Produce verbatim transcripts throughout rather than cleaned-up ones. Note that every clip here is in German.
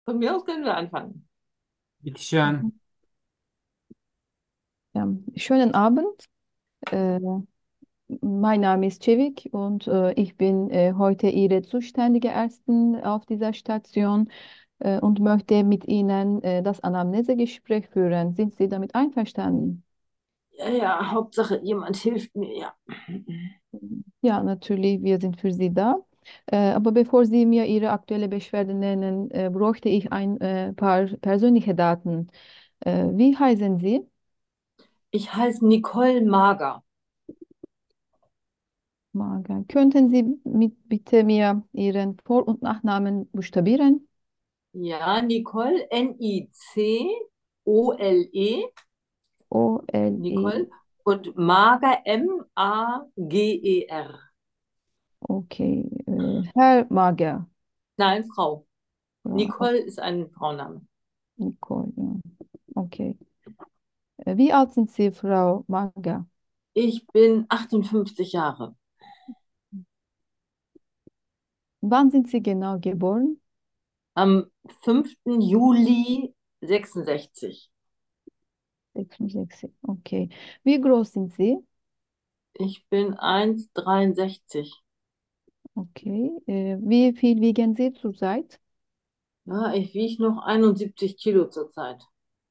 Von mir aus können wir anfangen. Bitteschön. Ja, schönen Abend. Äh, Mein Name ist Cevik und äh, ich bin äh, heute Ihre zuständige Ärztin auf dieser Station äh, und möchte mit Ihnen äh, das Anamnesegespräch führen. Sind Sie damit einverstanden? Ja, ja, Hauptsache jemand hilft mir, ja. Ja, natürlich, wir sind für Sie da. Äh, aber bevor Sie mir Ihre aktuelle Beschwerde nennen, äh, bräuchte ich ein äh, paar persönliche Daten. Äh, wie heißen Sie? Ich heiße Nicole Mager. Morgan. Könnten Sie mit, bitte mir Ihren Vor- und Nachnamen buchstabieren? Ja, Nicole, N I C O L E, O L E. Nicole, und Mager, M A G E R. Okay. Äh, Herr Mager. Nein, Frau. Frau Nicole ist ein Frauenname. Nicole. Ja. Okay. Äh, Wie alt sind Sie, Frau Mager? Ich bin achtundfünfzig Jahre. Wann sind Sie genau geboren? Am fünften Juli sechsundsechzig. sechsundsechzig. Okay. Wie groß sind Sie? Ich bin eins Komma dreiundsechzig. Okay. Äh, wie viel wiegen Sie zurzeit? Ja, ich wiege noch einundsiebzig Kilo zurzeit.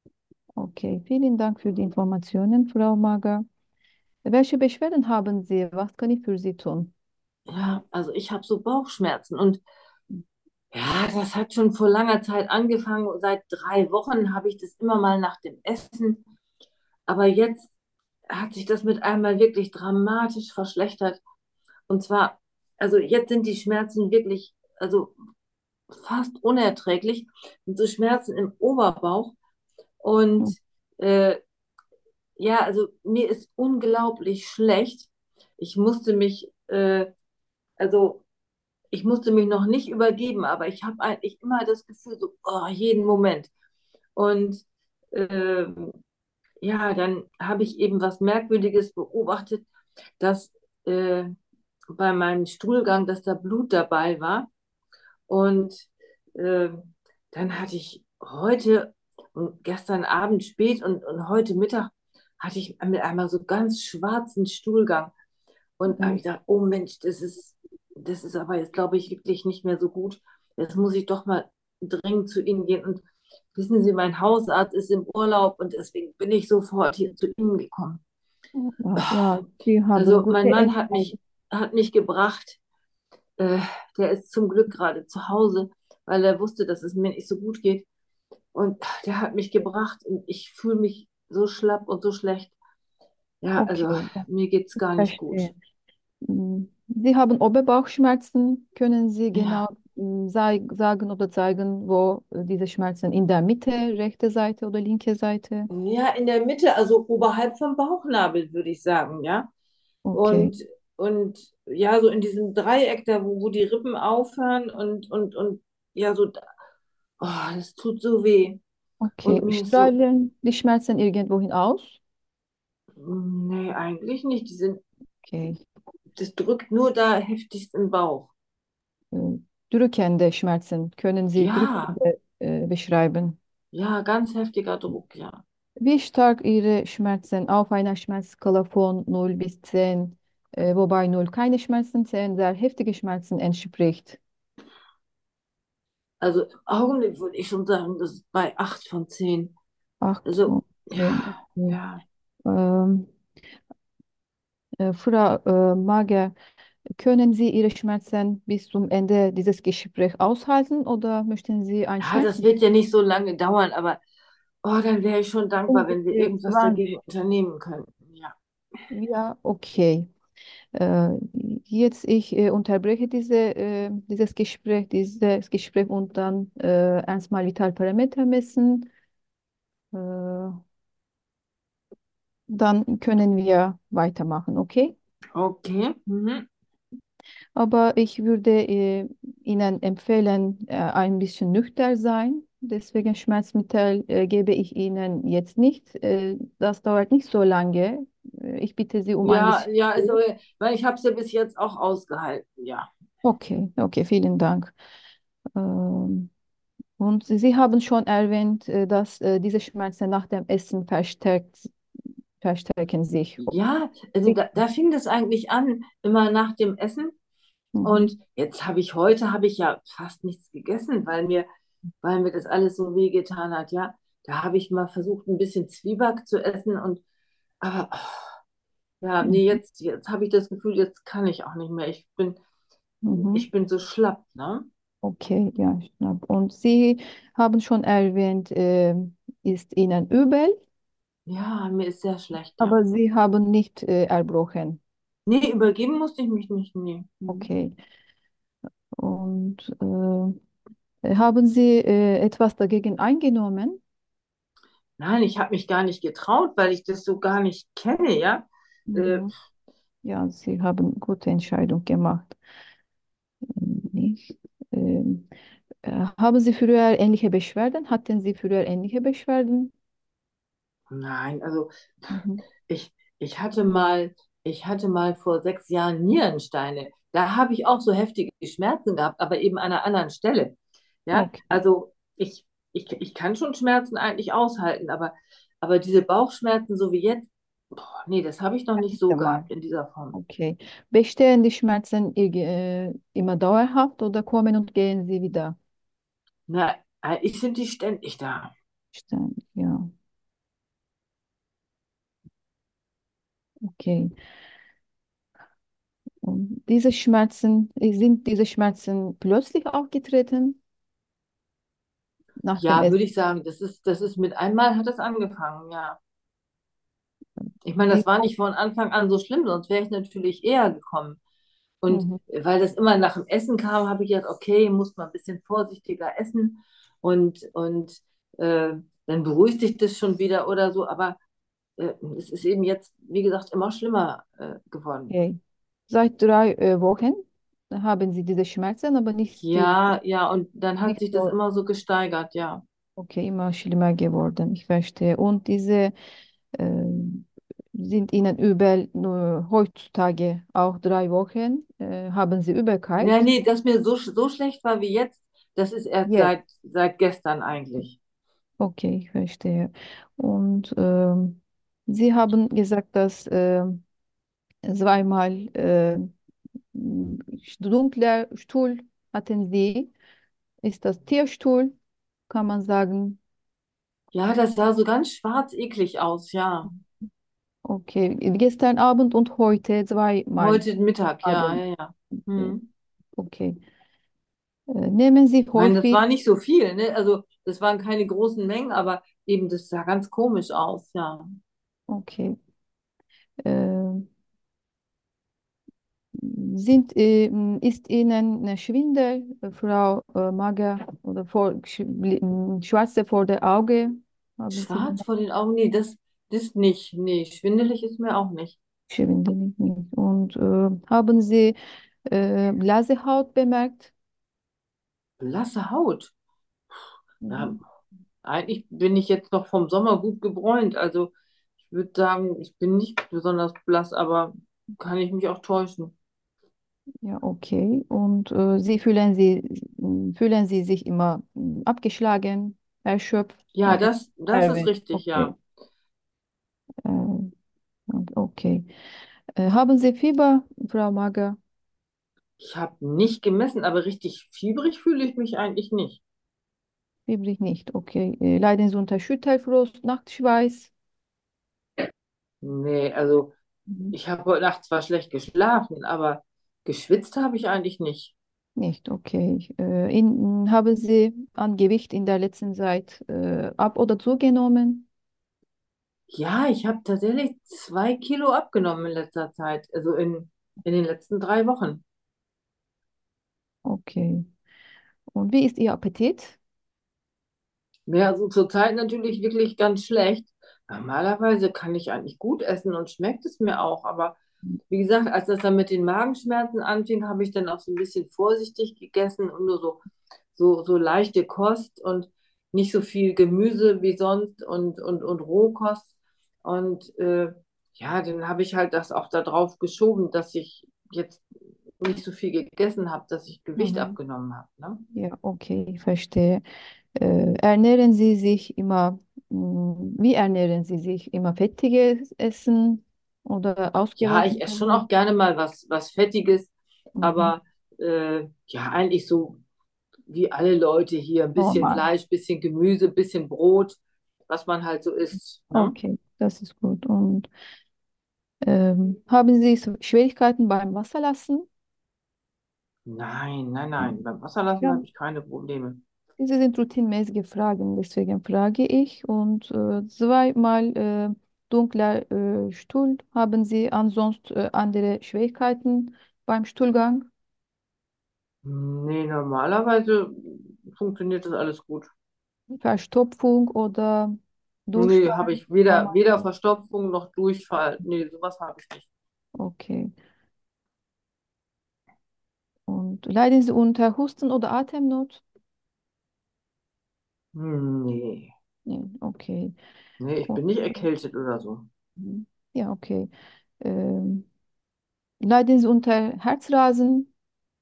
Okay. Vielen Dank für die Informationen, Frau Mager. Welche Beschwerden haben Sie? Was kann ich für Sie tun? Ja, also ich habe so Bauchschmerzen und ja, das hat schon vor langer Zeit angefangen. Seit drei Wochen habe ich das immer mal nach dem Essen. Aber jetzt hat sich das mit einmal wirklich dramatisch verschlechtert. Und zwar, also jetzt sind die Schmerzen wirklich, also fast unerträglich. Und so Schmerzen im Oberbauch. Und äh, ja, also mir ist unglaublich schlecht. Ich musste mich, äh, also ich musste mich noch nicht übergeben, aber ich habe eigentlich immer das Gefühl, so oh, jeden Moment. Und ähm, ja, dann habe ich eben was Merkwürdiges beobachtet, dass äh, bei meinem Stuhlgang, dass da Blut dabei war. Und äh, dann hatte ich heute und gestern Abend spät und, und heute Mittag hatte ich mit einmal so ganz schwarzen Stuhlgang. Und habe Mhm. ich gedacht, oh Mensch, das ist, das ist aber jetzt, glaube ich, wirklich nicht mehr so gut. Jetzt muss ich doch mal dringend zu Ihnen gehen. Und wissen Sie, mein Hausarzt ist im Urlaub und deswegen bin ich sofort hier zu Ihnen gekommen. Ja, ja, Sie haben Also gute mein Mann hat Entscheidung. mich, hat mich gebracht. Äh, Der ist zum Glück gerade zu Hause, weil er wusste, dass es mir nicht so gut geht. Und der hat mich gebracht und ich fühle mich so schlapp und so schlecht. Ja, also Okay, ja, mir geht es ich gar nicht gut. verstehe. Mm, Sie haben Oberbauchschmerzen. Können Sie genau Ja, mm, sei- sagen oder zeigen, wo äh, diese Schmerzen in der Mitte, rechte Seite oder linke Seite? ja, in der Mitte, also oberhalb vom Bauchnabel, würde ich sagen, ja. Okay, Und, und ja, so in diesem Dreieck da, wo, wo die Rippen aufhören und, und, und ja, so, da- oh, das tut so weh. okay. Und mir ist so, Strahlen die Schmerzen irgendwohin aus? nee, eigentlich nicht. Die sind, Okay. das drückt nur da heftigst im Bauch. Äh, Drückende Schmerzen. Können Sie Ja, drückende äh, beschreiben? ja, ganz heftiger Druck, ja. Wie stark Ihre Schmerzen auf einer Schmerzskala von null bis zehn, äh, wobei null keine Schmerzen, zehn sehr heftige Schmerzen entspricht? Also im Augenblick würde ich schon sagen, das ist bei acht von zehn. acht, Also, okay. ja, Okay. ja. Ähm, äh, Frau äh, Mager, können Sie Ihre Schmerzen bis zum Ende dieses Gesprächs aushalten oder möchten Sie ein Ja, das Schmerzen? wird ja nicht so lange dauern, aber oh, dann wäre ich schon dankbar, wenn wir Ungefähr irgendwas dagegen zwanzig. unternehmen könnten. Ja. Ja, okay. Äh, Jetzt ich äh, unterbreche diese, äh, dieses Gespräch, dieses Gespräch und dann äh, erstmal Vitalparameter messen. Äh, Dann können wir weitermachen, okay? Okay. Mhm. Aber ich würde äh, Ihnen empfehlen, äh, ein bisschen nüchtern sein. Deswegen Schmerzmittel äh, gebe ich Ihnen jetzt nicht. Äh, das dauert nicht so lange. Äh, ich bitte Sie um ein Ja, bisschen ja, also, Geduld. weil ich habe es ja bis jetzt auch ausgehalten, ja. Okay, okay, vielen Dank. Ähm, Und Sie haben schon erwähnt, äh, dass äh, diese Schmerzen nach dem Essen verstärkt, verstärken sich. Ja, also Wie- da, da fing das eigentlich an, immer nach dem Essen. Mhm. Und jetzt habe ich heute, habe ich ja fast nichts gegessen, weil mir, weil mir das alles so wehgetan hat. Ja, da habe ich mal versucht, ein bisschen Zwieback zu essen und, aber, oh, ja, nee, Mhm. jetzt, jetzt habe ich das Gefühl, jetzt kann ich auch nicht mehr. Ich bin, Mhm. ich bin so schlapp, ne? Okay, ja, schnapp. Und Sie haben schon erwähnt, äh, ist Ihnen übel, Ja, mir ist sehr schlecht, ja. aber Sie haben nicht äh, erbrochen. Nee, übergeben musste ich mich nicht, nee. Mhm. Okay. Und äh, haben Sie äh, etwas dagegen eingenommen? Nein, ich habe mich gar nicht getraut, weil ich das so gar nicht kenne, ja. Äh, Mhm. Ja, Sie haben gute Entscheidung gemacht. Nicht. Ähm, äh, haben Sie früher ähnliche Beschwerden? Hatten Sie früher ähnliche Beschwerden? nein, also Mhm. ich, ich hatte mal, ich hatte mal vor sechs Jahren Nierensteine. Da habe ich auch so heftige Schmerzen gehabt, aber eben an einer anderen Stelle. Ja, Okay, also ich, ich, ich kann schon Schmerzen eigentlich aushalten, aber, aber diese Bauchschmerzen, so wie jetzt, boah, nee, das habe ich noch nicht so mal. gehabt in dieser Form. Okay. Bestehen die Schmerzen irg- äh, immer dauerhaft oder kommen und gehen sie wieder? Na, äh, ich finde die ständig da. Ständig, ja, okay. Und diese Schmerzen, äh, sind diese Schmerzen plötzlich aufgetreten nach dem Ja, Essen? würde ich sagen, das ist, das ist mit einmal hat das angefangen, ja. Ich meine, Wie- das war nicht von Anfang an so schlimm, sonst wäre ich natürlich eher gekommen. Und Mhm. weil das immer nach dem Essen kam, habe ich gedacht, okay, muss man ein bisschen vorsichtiger essen und, und äh, dann beruhigt sich das schon wieder oder so. Aber äh, es ist eben jetzt, wie gesagt, immer schlimmer äh, geworden. Okay. Seit drei äh, Wochen haben Sie diese Schmerzen, aber nicht, die, Ja, ja, und dann hat nicht sich das so, immer so gesteigert, ja. okay, immer schlimmer geworden. Ich verstehe. Und diese äh, sind Ihnen übel nur heutzutage auch drei Wochen? Äh, haben Sie Nee, Übelkeit? nee, dass mir so, so schlecht war wie jetzt, das ist erst Jetzt. seit, seit gestern eigentlich. Okay, ich verstehe. Und ähm, Sie haben gesagt, dass ähm, zweimal äh, dunkler Stuhl hatten Sie. Ist das Tierstuhl, kann man sagen? Ja, das sah so ganz schwarz eklig aus, ja. Okay, gestern Abend und heute zweimal Heute Mittag, ja, haben. ja, ja. Okay. Hm. Okay. Äh, nehmen Sie Ich meine, das häufig, war nicht so viel, ne? Also das waren keine großen Mengen, aber eben das sah ganz komisch aus, ja. okay. Äh, sind, äh, ist Ihnen eine Schwindel, äh, Frau äh, Mager, oder vor, sch, bli- Schwarze vor der Auge? Haben Sie Schwarz vor den Augen, nee, das, das nicht. Nee, schwindelig ist mir auch nicht. Schwindel nicht? Und äh, haben Sie äh, Blasehaut bemerkt? Blasse Haut. Ja, Mhm. eigentlich bin ich jetzt noch vom Sommer gut gebräunt. Also ich würde sagen, ich bin nicht besonders blass, aber kann ich mich auch täuschen. Ja, okay. Und äh, Sie fühlen Sie, fühlen Sie sich immer mm, abgeschlagen, erschöpft? Ja, Haben das, Sie das ist erwähnt. richtig, Okay. ja. Äh, und okay. Äh, haben Sie Fieber, Frau Mager? Ich habe nicht gemessen, aber richtig fiebrig fühle ich mich eigentlich nicht. Fiebrig nicht. Okay. Äh, leiden Sie unter Schüttelfrost, Nachtschweiß? Nee, also Mhm. ich habe heute Nacht zwar schlecht geschlafen, aber geschwitzt habe ich eigentlich nicht. Nicht, okay. Äh, in, haben Sie an Gewicht in der letzten Zeit äh, ab- oder zugenommen? Ja, ich habe tatsächlich zwei Kilo abgenommen in letzter Zeit, also in, in den letzten drei Wochen. Okay. Und wie ist Ihr Appetit? Ja, also zurzeit natürlich wirklich ganz schlecht. Normalerweise kann ich eigentlich gut essen und schmeckt es mir auch, aber wie gesagt, als das dann mit den Magenschmerzen anfing, habe ich dann auch so ein bisschen vorsichtig gegessen und nur so, so, so leichte Kost und nicht so viel Gemüse wie sonst und, und, und Rohkost. Und äh, ja, dann habe ich halt das auch darauf geschoben, dass ich jetzt nicht so viel gegessen habe, dass ich Gewicht Mhm. abgenommen habe. Ne? Ja, okay, ich verstehe. Äh, ernähren Sie sich immer, mh, wie ernähren Sie sich? Immer fettiges Essen oder Ja, ich esse schon ausgewogenes? auch gerne mal was, was Fettiges, Mhm. aber äh, ja, eigentlich so wie alle Leute hier, ein bisschen Normal. Fleisch, bisschen Gemüse, bisschen Brot, was man halt so isst, ne? Okay, das ist gut. Und ähm, haben Sie so Schwierigkeiten beim Wasserlassen? Nein, nein, nein. Beim Wasserlassen Ja, habe ich keine Probleme. diese sind routinemäßige Fragen, deswegen frage ich. Und äh, zweimal äh, dunkler äh, Stuhl. Haben Sie ansonsten äh, andere Schwierigkeiten beim Stuhlgang? Nee, normalerweise funktioniert das alles gut. Verstopfung oder Nee, Durchfall? habe ich weder, Einmal. weder Verstopfung noch Durchfall. Nee, sowas habe ich nicht. Okay. Und leiden Sie unter Husten oder Atemnot? Hm, nee. Nee, okay. Nee, ich Und, bin nicht erkältet oder so. mhm. Ja, okay. Ähm, leiden Sie unter Herzrasen?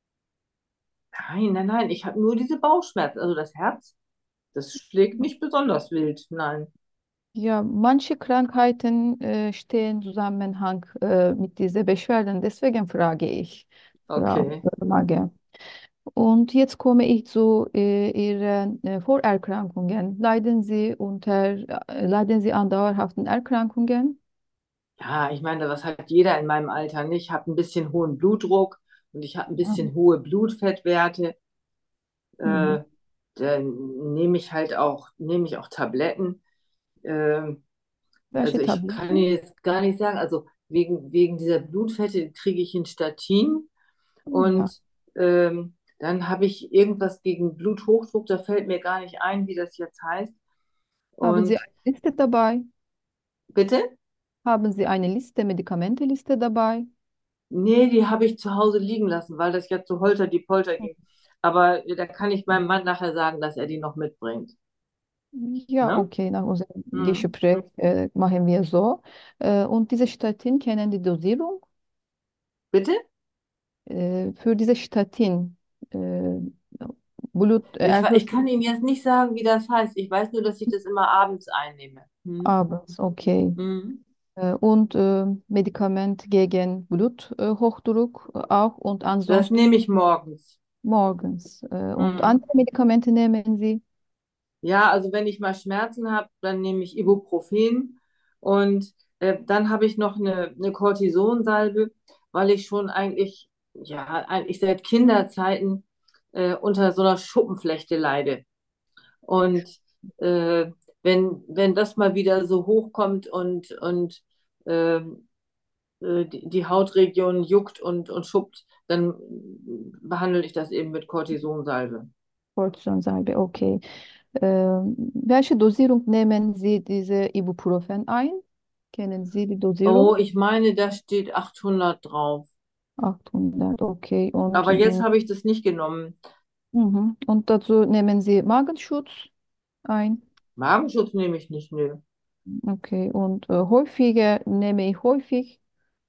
Nein, nein, nein. Ich habe nur diese Bauchschmerzen. Also das Herz, das schlägt nicht besonders wild. Nein. Ja, manche Krankheiten äh, stehen im Zusammenhang äh, mit diesen Beschwerden. Deswegen frage ich, Frau Okay. Mage. Und jetzt komme ich zu äh, Ihren äh, Vorerkrankungen. Leiden Sie unter, äh, leiden Sie an dauerhaften Erkrankungen? Ja, ich meine, was hat jeder in meinem Alter nicht? Ich habe ein bisschen hohen Blutdruck und ich habe ein Ja. bisschen hohe Blutfettwerte. Mhm. Äh, dann nehme ich halt auch, nehme ich auch Tabletten. Ähm, Welche also ich kann Tabletten? Ihnen jetzt gar nicht sagen, also wegen, wegen dieser Blutfette kriege ich ein Statin Ja. und ähm, dann habe ich irgendwas gegen Bluthochdruck, da fällt mir gar nicht ein, wie das jetzt heißt. Haben Sie Und eine Liste dabei? bitte? Haben Sie eine Liste, Medikamenteliste dabei? Nee, die habe ich zu Hause liegen lassen, weil das jetzt so holter die Polter ging. Aber da kann ich meinem Mann nachher sagen, dass er die noch mitbringt. Ja, Ne? okay, nach unserem Mhm. Gespräch äh, machen wir so. Äh, und diese Statin kennen die Dosierung? Bitte? Äh, für diese Statin, äh, Blut äh, Ich, ich erhöht kann Ihnen jetzt nicht sagen, wie das heißt. Ich weiß nur, dass ich das immer abends einnehme. Hm? abends, okay. Mhm. Äh, und äh, Medikament gegen Bluthochdruck äh, auch und Das ansonsten nehme ich morgens. morgens. Äh, und Mhm. andere Medikamente nehmen Sie? Ja, also wenn ich mal Schmerzen habe, dann nehme ich Ibuprofen und äh, dann habe ich noch eine, eine Cortisonsalbe, weil ich schon eigentlich, ja, eigentlich seit Kinderzeiten äh, unter so einer Schuppenflechte leide. Und äh, wenn, wenn das mal wieder so hochkommt und, und ähm, äh, die, die Hautregion juckt und, und schuppt, dann behandle ich das eben mit Cortisonsalbe. Cortisonsalbe, okay. Äh, welche Dosierung nehmen Sie diese Ibuprofen ein? Kennen Sie die Oh, Dosierung? ich meine, da steht achthundert drauf. achthundert, okay. Und, Aber jetzt äh, habe ich das nicht genommen. mhm. Und dazu nehmen Sie Magenschutz ein? Magenschutz nehme ich nicht, nö. Okay, und äh, häufiger nehme ich häufig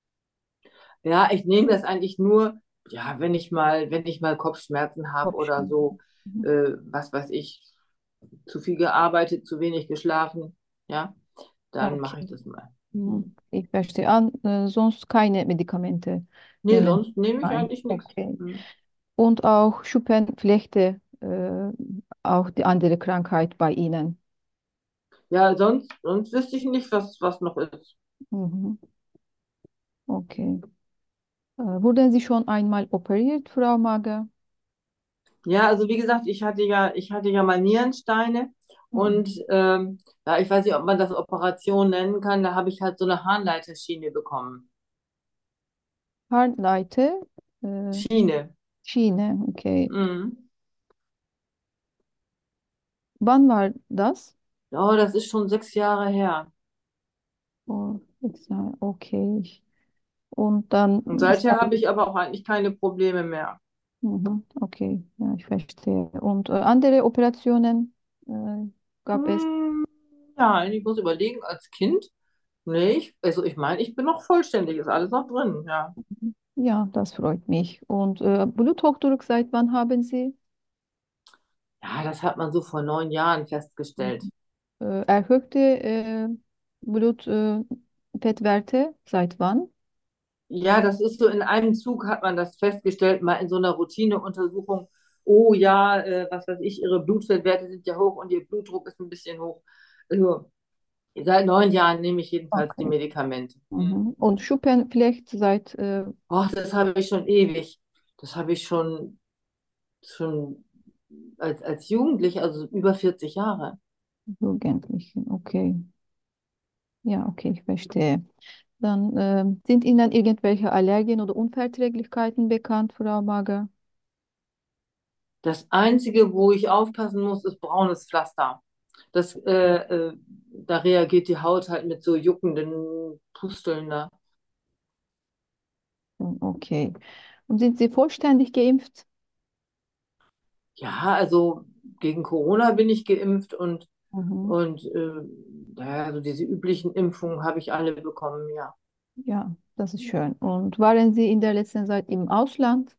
Ja, ich nehme das eigentlich nur, ja, wenn ich mal, wenn ich mal Kopfschmerzen habe oder so, Kopfschmerzen. Mhm. äh, was weiß ich, zu viel gearbeitet, zu wenig geschlafen, ja, dann mache ich Okay, das mal. mhm. Hm. Ich verstehe. An, äh, sonst keine Medikamente Nee, nehmen sonst nehme ich ein. eigentlich nichts. Okay. Hm. Und auch Schuppenflechte, äh, auch die andere Krankheit bei Ihnen. Ja, sonst, sonst wüsste ich nicht, was, was noch ist. Mhm. Okay. Äh, wurden Sie schon einmal operiert, Frau Mager? Ja, also wie gesagt, ich hatte ja, ich hatte ja mal Nierensteine und Mhm. ähm, ja, ich weiß nicht, ob man das Operation nennen kann, da habe ich halt so eine Harnleiterschiene bekommen. Harnleite, äh, Schiene. Schiene, okay. Mhm. Wann war das? Oh, das ist schon sechs Jahre her. Oh, jetzt, äh, okay. Und dann Und ist seither habe dann, ich aber auch eigentlich keine Probleme mehr. mhm, okay, ja, ich verstehe. Und äh, andere Operationen äh, gab es? Hm, ja, ich muss überlegen, als Kind, nee, ich, also ich meine, ich bin noch vollständig, ist alles noch drin, ja. Ja, das freut mich. Und äh, Bluthochdruck, seit wann haben Sie? Ja, das hat man so vor neun Jahren festgestellt. Äh, erhöhte äh, Blutfettwerte seit wann? Ja, das ist so in einem Zug hat man das festgestellt, mal in so einer Routineuntersuchung. Oh ja, äh, was weiß ich, Ihre Blutfettwerte sind ja hoch und Ihr Blutdruck ist ein bisschen hoch. Also seit neun Jahren nehme ich jedenfalls die Okay. Medikamente. Hm. Mhm. Und Schuppen vielleicht seit äh, Ach, das habe ich schon ewig. Das habe ich schon, schon als, als Jugendlich, also über vierzig Jahre. Jugendlichen. Okay. Ja, okay, ich verstehe. Dann ähm, sind Ihnen irgendwelche Allergien oder Unverträglichkeiten bekannt, Frau Mager? Das Einzige, wo ich aufpassen muss, ist braunes Pflaster. Das, äh, äh, da reagiert die Haut halt mit so juckenden Pusteln da. Hm, okay. Und sind Sie vollständig geimpft? Ja, also gegen Corona bin ich geimpft und, Mhm. und äh, naja, also diese üblichen Impfungen habe ich alle bekommen, ja. Ja, das ist schön. Und waren Sie in der letzten Zeit im Ausland?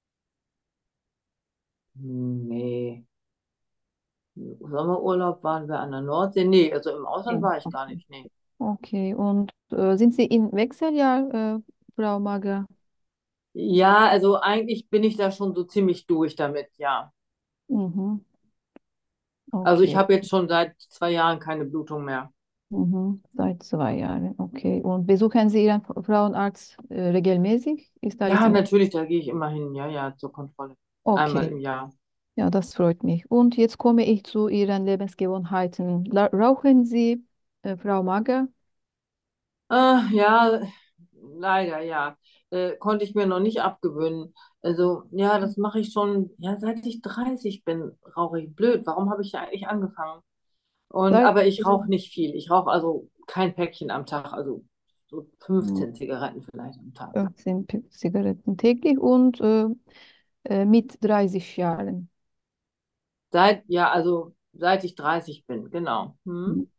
Nee. Sommerurlaub waren wir an der Nordsee. Nee, also im Ausland Nee. war ich gar nicht. Nee. Okay. Und äh, sind Sie im Wechseljahr, äh, Frau Mager? Ja, also eigentlich bin ich da schon so ziemlich durch damit, ja. Mhm. Also ich Okay. habe jetzt schon seit zwei Jahren keine Blutung mehr. Mhm. Seit zwei Jahren. Okay. Und besuchen Sie Ihren F- Frauenarzt äh, regelmäßig? Ist alles Ja, in natürlich, da gehe ich immer hin. Ja, ja, zur Kontrolle. Einmal Okay. im Jahr. Ja, das freut mich. Und jetzt komme ich zu Ihren Lebensgewohnheiten. La rauchen Sie, äh, Frau Mager? Ah, ja, leider, ja. Äh, konnte ich mir noch nicht abgewöhnen. Also, ja, das mache ich schon, ja, seit ich dreißig bin, rauche ich. Blöd, warum habe ich da eigentlich angefangen? Und, Seit aber ich äh, rauche nicht viel. Ich rauche also kein Päckchen am Tag, also so hm, fünfzehn Zigaretten vielleicht am Tag. fünfzehn P- Zigaretten täglich und äh, äh, mit dreißig Jahren. Seit, ja, also seit ich dreißig bin, genau. Hm? Mhm.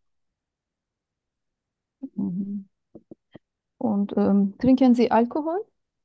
Mhm. Und ähm, trinken Sie Alkohol?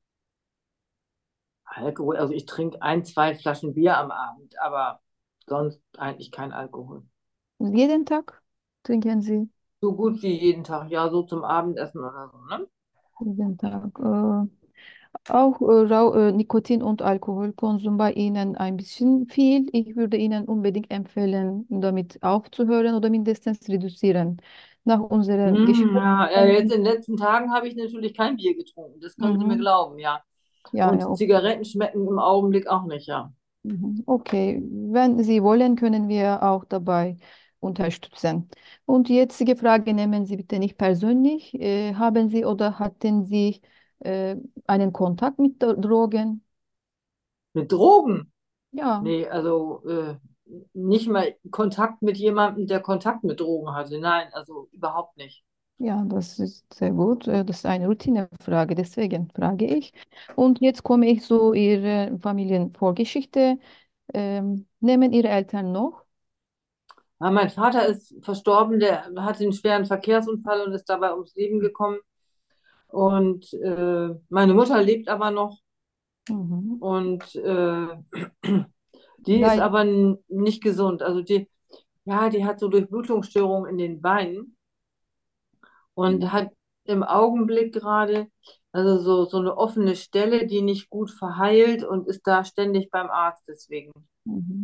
Alkohol, also ich trinke ein, zwei Flaschen Bier am Abend, aber sonst eigentlich kein Alkohol. Jeden Tag trinken Sie? So gut wie jeden Tag, ja, so zum Abendessen oder so, ne? Jeden Tag. Äh, auch äh, Rau äh, Nikotin- und Alkoholkonsum bei Ihnen ein bisschen viel. Ich würde Ihnen unbedingt empfehlen, damit aufzuhören oder mindestens reduzieren. Nach unserem Hm, Gespräch. ja, äh, jetzt in den letzten Tagen habe ich natürlich kein Bier getrunken, das können Sie mir Mhm. glauben, ja. Ja, ja, Und okay. Zigaretten schmecken im Augenblick auch nicht, ja. Mhm. Okay, wenn Sie wollen, können wir auch dabei unterstützen. Und die jetzige Frage nehmen Sie bitte nicht persönlich. Äh, haben Sie oder hatten Sie äh, einen Kontakt mit Dro- Drogen? Mit Drogen? Ja, Nee, also äh, nicht mal Kontakt mit jemandem, der Kontakt mit Drogen hatte. Nein, also überhaupt nicht. ja, das ist sehr gut. Äh, Das ist eine Routinefrage, deswegen frage ich. Und jetzt komme ich zu Ihrer Familienvorgeschichte. Ähm, nehmen Ihre Eltern noch? Ja, mein Vater ist verstorben, der hatte einen schweren Verkehrsunfall und ist dabei ums Leben gekommen. Und äh, meine Mutter lebt aber noch Mhm. und äh, die ist Leid. aber n- nicht gesund. Also die, ja, die hat so Durchblutungsstörungen in den Beinen und hat im Augenblick gerade also so, so eine offene Stelle, die nicht gut verheilt und ist da ständig beim Arzt deswegen. Mhm.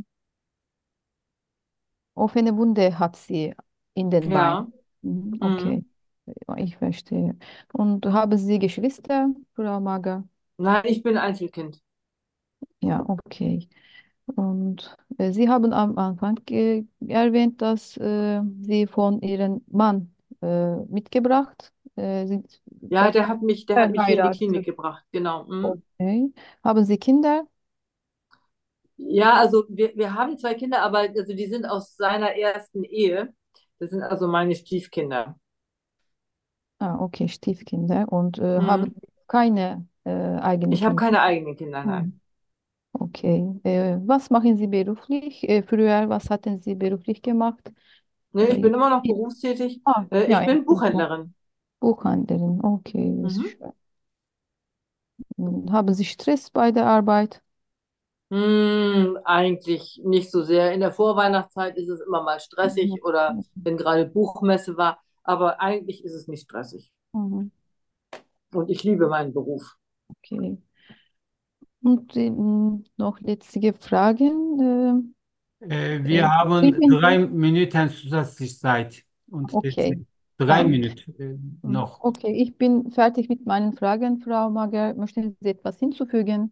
Offene Wunde hat sie in den Beinen. Ja. Mhm. Okay, Mhm. ja, ich verstehe. Und haben Sie Geschwister, Frau Mager? Nein, ich bin Einzelkind. Ja, okay. Und äh, Sie haben am Anfang äh, erwähnt, dass äh, Sie von Ihrem Mann äh, mitgebracht äh, sind. Ja, der hat mich, der hat mich hier in die Klinik Verheiratet. gebracht, genau. Mhm. Okay. Haben Sie Kinder? Ja, also wir, wir haben zwei Kinder, aber also die sind aus seiner ersten Ehe. Das sind also meine Stiefkinder. Ah, okay, Stiefkinder. Und äh, haben Mhm. Sie keine äh, eigenen Ich habe Kinder? keine eigenen Kinder, nein. Mhm. Okay. Äh, was machen Sie beruflich? Äh, früher, was hatten Sie beruflich gemacht? Nee, ich Äh, bin immer noch berufstätig. ah, Äh, ja, ich ich bin bin noch Buchhändlerin. Buchhalterin. Okay, das ist Mhm. schön. Mhm. Haben Sie Stress bei der Arbeit? Hm, eigentlich nicht so sehr. In der Vorweihnachtszeit ist es immer mal Mhm. stressig oder wenn gerade Buchmesse war, aber eigentlich ist es nicht stressig. Mhm. Und ich liebe meinen Beruf. Okay. Und ähm, noch letzte Fragen. Äh, Äh, wir äh, haben Sprechen drei Sie? Minuten zusätzlich Zeit und Okay, deswegen drei dann. Minuten äh, Mhm. noch. Okay, ich bin fertig mit meinen Fragen, Frau Mager. Möchten Sie etwas hinzufügen?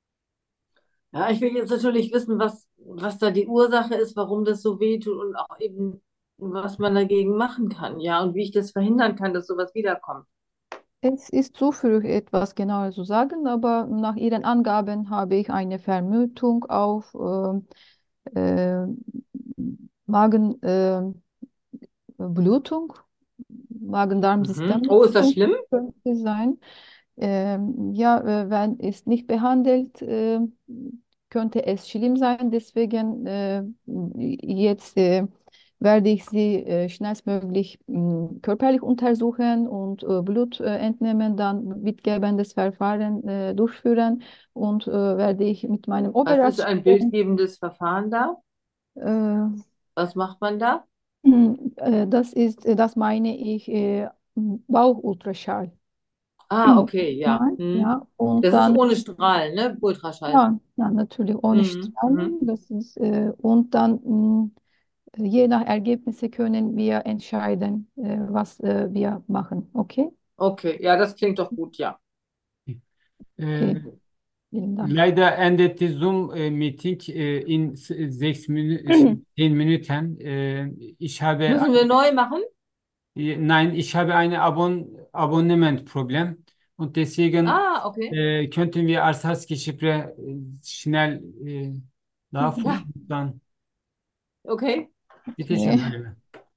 Ja, ich will jetzt natürlich wissen, was, was da die Ursache ist, warum das so weh tut und auch eben, was man dagegen machen kann. Ja, und wie ich das verhindern kann, dass sowas wiederkommt. Es ist zu früh, etwas genauer zu sagen, aber nach Ihren Angaben habe ich eine Vermutung auf äh, äh, Magenblutung, äh, Blutung, Mhm. Oh, ist das Magen-Darm-Systemblutung schlimm? könnte sein. Ähm, ja, äh, wenn es nicht behandelt, äh, könnte es schlimm sein. Deswegen äh, jetzt äh, werde ich Sie äh, schnellstmöglich mh, körperlich untersuchen und äh, Blut äh, entnehmen, dann bildgebendes Verfahren äh, durchführen und äh, werde ich mit meinem Was ist Oberarzt ein sprechen. bildgebendes Verfahren da? Äh, Was macht man da? äh, das ist, äh, das meine ich, äh, Bauchultraschall. Ah, okay, ja. Nein, Hm. ja, und Das ist dann, ohne Strahlen, ne? Ultraschall. ja, ja, natürlich ohne Mhm. Mhm. Strahlung, das ist, äh, und dann, mh, je nach Ergebnisse können wir entscheiden, äh, was äh, wir machen. Okay? Okay, ja, das klingt doch gut, ja. Äh, Okay, vielen Dank. Leider endet die Zoom-Meeting äh, in s- sechs Minuten, zehn Minuten. Äh, ich habe, Müssen wir neu machen? äh, nein, ich habe ein Abon Abonnement-Problem und deswegen Ah, okay. äh, könnten wir als Husky-Schifre äh, schnell äh, Ja, laufen. Dann, okay. bitte schön, Okay, Halime.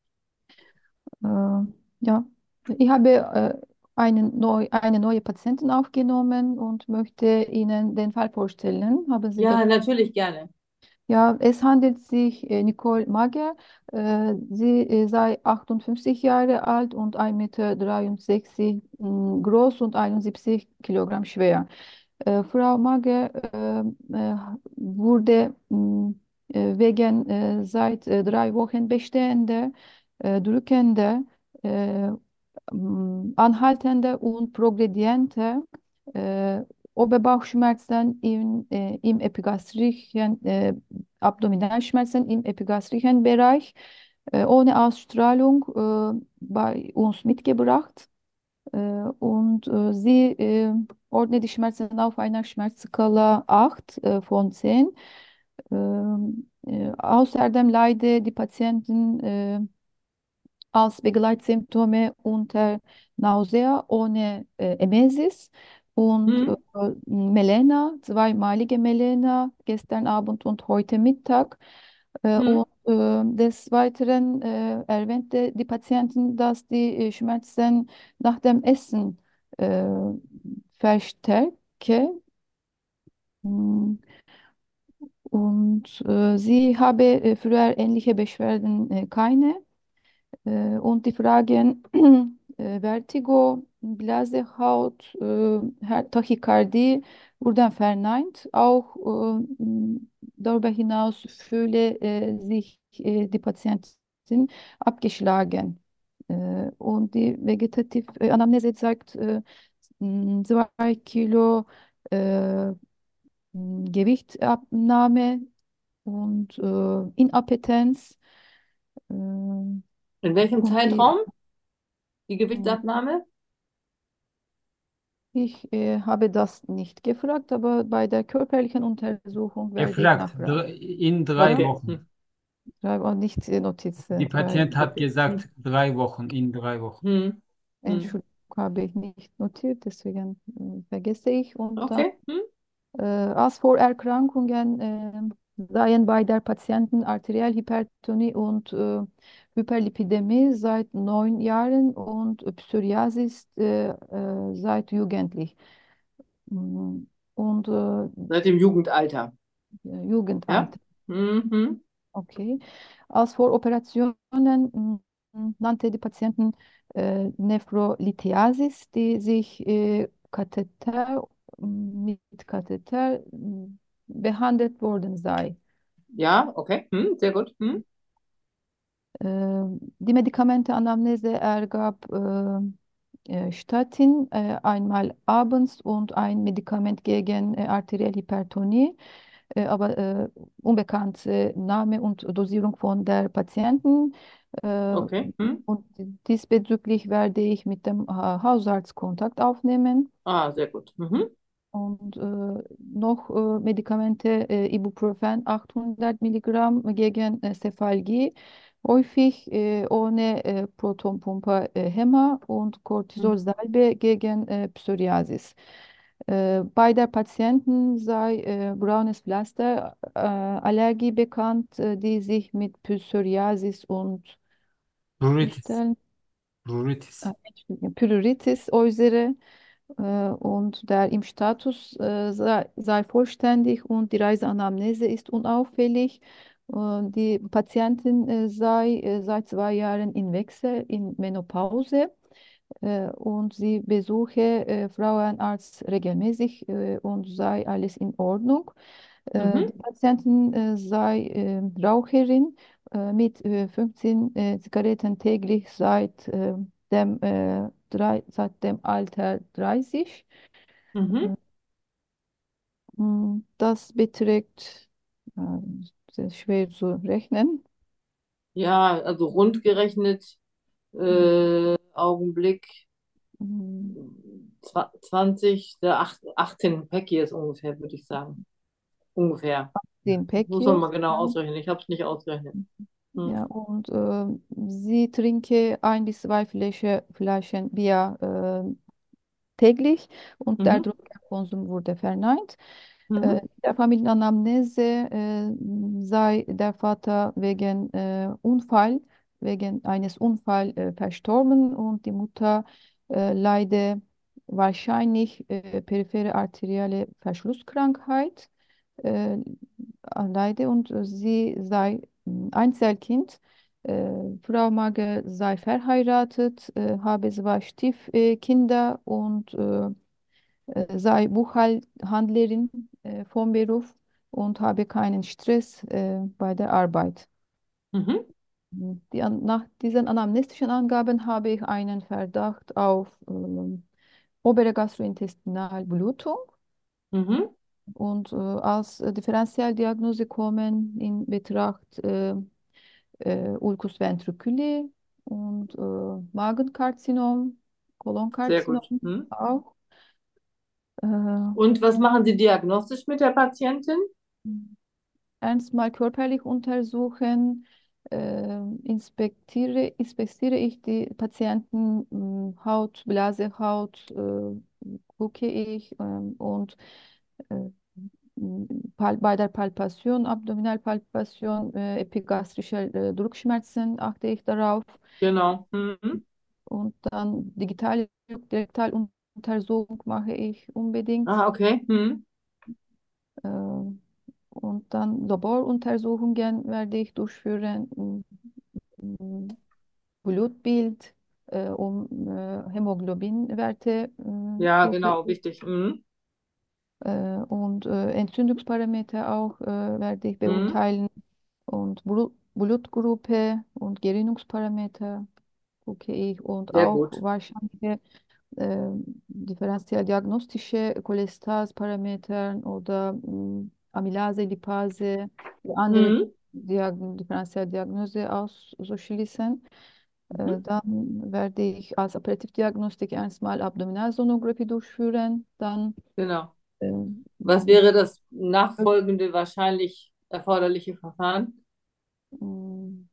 äh, ja, ich habe äh, einen neu, eine neue Patientin aufgenommen und möchte Ihnen den Fall vorstellen. Haben Sie Ja, Geduld? natürlich gerne. Ja, es handelt sich äh, Nicole Mager. Äh, sie äh, sei achtundfünfzig Jahre alt und ein Meter dreiundsechzig mh, groß und einundsiebzig Kilogramm schwer. Äh, Frau Mager äh, äh, wurde mh, äh, wegen äh, seit äh, drei Wochen bestehender, äh, drückender, äh, mh, anhaltender und progredienter äh, Oberbauchschmerzen im, äh, im epigastrischen, äh, Abdominalschmerzen im epigastrischen Bereich äh, ohne Ausstrahlung äh, bei uns mitgebracht. Äh, und äh, sie äh, ordnet die Schmerzen auf einer Schmerzskala acht äh, von zehn. Ähm, äh, außerdem leidet die Patientin äh, als Begleitsymptome unter Nausea ohne äh, Emesis und Hm? äh, Melena, zweimalige Melena, gestern Abend und heute Mittag. Äh, Hm? und äh, des Weiteren äh, erwähnte die Patientin, dass die äh, Schmerzen nach dem Essen äh, verstärke. Mm, Und äh, sie habe äh, früher ähnliche Beschwerden äh, keine. Äh, und die Fragen äh, Vertigo, Blasehaut, äh, Her- Tachykardie wurden verneint. Auch äh, m, darüber hinaus fühle äh, sich äh, die Patientin abgeschlagen. Äh, und die vegetative äh, Anamnese zeigt äh, m, zwei Kilo äh, m, Gewichtsabnahme und äh, Inappetenz. Äh, In welchem und die Zeitraum die Gewichtsabnahme? Ich äh, habe das nicht gefragt, aber bei der körperlichen Untersuchung Er werde ich fragt, nachfragen. dr- in drei Okay. Wochen. Hm. Ich habe auch nicht äh, Notiz. Die äh, Drei. Patient hat Okay. Hm. gesagt, drei Wochen, in drei Wochen. Hm. Hm. Entschuldigung, habe ich nicht notiert, deswegen äh, vergesse ich. Und dann Okay. Hm. äh, als Vorerkrankungen äh, seien bei der Patienten Arterialhypertonie und äh, Hyperlipidämie seit neun Jahren und Psoriasis äh, äh, seit jugendlich. Mm, Und äh, Seit dem Jugendalter. Ja? Jugendalter. Mhm. Okay. Als Voroperationen mm, nannte die Patienten äh, Nephrolithiasis, die sich äh, Katheter, mit Katheter mm, behandelt worden sei. Ja, okay. Hm, sehr gut. Hm. Äh, Die Medikamentenanamnese ergab äh, äh, Statin äh, einmal abends und ein Medikament gegen äh, arterielle Hypertonie, äh, aber äh, unbekannte Name und Dosierung von der Patienten. Äh, Okay. Hm. und diesbezüglich werde ich mit dem Ha- Hausarzt Kontakt aufnehmen. Ah, sehr gut. Mhm. Und äh, noch äh, Medikamente, äh, Ibuprofen achthundert Milligramm gegen äh, Cephalgie, häufig äh, ohne äh, Protonpumpe äh, Hämer und Mhm. Cortisolsalbe gegen äh, Psoriasis. Äh, bei der Patienten sei äh, braunes Pflaster äh, Allergie bekannt, äh, die sich mit Psoriasis und wie Pruritus. stellen, Pruritus. äh, Entschuldigung, Pruritis äußere. Äh, und der Impfstatus äh, sei, sei vollständig und die Reiseanamnese ist unauffällig. Äh, die Patientin äh, sei äh, seit zwei Jahren in Wechsel, in Menopause äh, und sie besuche äh, Frauenarzt regelmäßig äh, und sei alles in Ordnung. Äh, Mhm. die Patientin äh, sei äh, Raucherin äh, mit äh, fünfzehn äh, Zigaretten täglich seit äh, dem, äh, drei, seit dem Alter dreißig. Mhm. Äh, mh, Das beträgt, äh, sehr schwer zu rechnen. Ja, also rund gerechnet, äh, Augenblick Mhm. zwa- zwanzig, der acht, achtzehn Päckchen ungefähr, würde ich sagen. Ungefähr. Zehn Muss man Päckchen. mal genau Ja. ausrechnen. Ich habe es nicht ausgerechnet. Hm. Ja, und äh, sie trinke ein bis zwei Flasche, Flaschen Bier äh, täglich und der Mhm. Drogenkonsum wurde verneint. Äh, Mhm. in der Familienanamnese äh, sei der Vater wegen äh, Unfall, wegen eines Unfalls äh, verstorben und die Mutter äh, leide wahrscheinlich äh, periphere arterielle Verschlusskrankheit äh, leide und äh, sie sei mh, Einzelkind. Äh, Frau Mage sei verheiratet, äh, habe zwei Stiefkinder und äh, äh, sei Buchhandlerin äh, vom Beruf und habe keinen Stress äh, bei der Arbeit. Mhm. Die, an- nach diesen anamnestischen Angaben habe ich einen Verdacht auf ähm, obere Gastrointestinalblutung Mhm. und äh, als äh, Differentialdiagnose kommen in Betracht äh, äh, Ulcus ventriculi und äh, Magenkarzinom, Sehr gut. Kolonkarzinom Hm. auch. Äh, Und was machen Sie diagnostisch mit der Patientin? Ernst mal körperlich untersuchen, äh, inspektiere, inspiziere ich die Patienten mh, Haut, Blasehaut, äh, gucke ich ähm, und äh, mh, pal- bei der Palpation, Abdominalpalpation, äh, epigastrische äh, Druckschmerzen achte ich darauf Genau. Mhm. und dann digitale Rektaluntersuchung mache ich unbedingt. Ah, okay. Mhm. Äh, Und dann Laboruntersuchungen werde ich durchführen, m- m- Blutbild, äh, um äh, Hämoglobinwerte äh, Ja, zu genau, prüfen. wichtig. Mhm. Äh, und äh, Entzündungsparameter auch äh, werde ich Mhm. beurteilen und Blut, Blutgruppe und Gerinnungsparameter gucke ich und Sehr auch gut. wahrscheinlich äh, differenziell-diagnostische Cholestasparametern oder mh, Amylase, Lipase, die andere Mhm. Diag Differentialdiagnose auszuschließen. Äh, Mhm. dann werde ich als Operativdiagnostik erstmal Abdominalsonographie durchführen, dann Genau. äh, Was mh, wäre das nachfolgende wahrscheinlich erforderliche Verfahren? mh,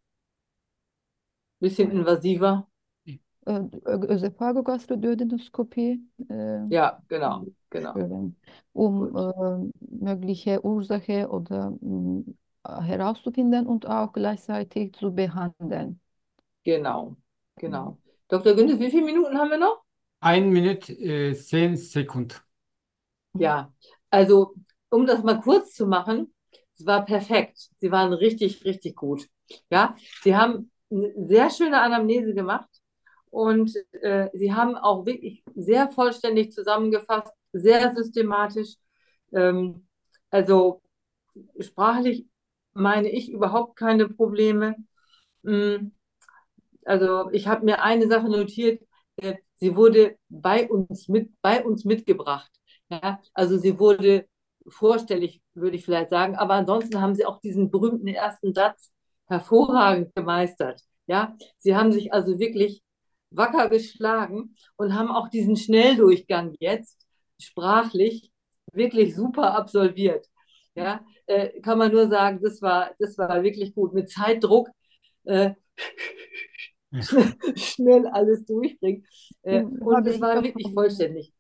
Bisschen invasiver. äh, Ösophagogastroduodenoskopie äh, Ja, genau, genau. durchführen, um Gut. äh, mögliche Ursache oder mh, herauszufinden und auch gleichzeitig zu behandeln. Genau, genau. Doktor Gündes, wie viele Minuten haben wir noch? Ein Minute, äh, zehn Sekunden. Ja, also um das mal kurz zu machen, es war perfekt. Sie waren richtig, richtig gut. Ja, Sie haben eine sehr schöne Anamnese gemacht und äh, Sie haben auch wirklich sehr vollständig zusammengefasst, sehr systematisch. Ähm, Also sprachlich meine ich überhaupt keine Probleme. Mm, Also ich habe mir eine Sache notiert, äh, sie wurde bei uns mit, bei uns mitgebracht. Ja? Also sie wurde vorstellig, würde ich vielleicht sagen, aber ansonsten haben sie auch diesen berühmten ersten Satz hervorragend gemeistert. Ja? Sie haben sich also wirklich wacker geschlagen und haben auch diesen Schnelldurchgang jetzt sprachlich wirklich super absolviert. Ja? Äh, kann man nur sagen, das war, das war wirklich gut. Mit Zeitdruck äh, schnell alles durchbringt. Äh, Dem und habe es ich war auch wirklich Probleme. vollständig.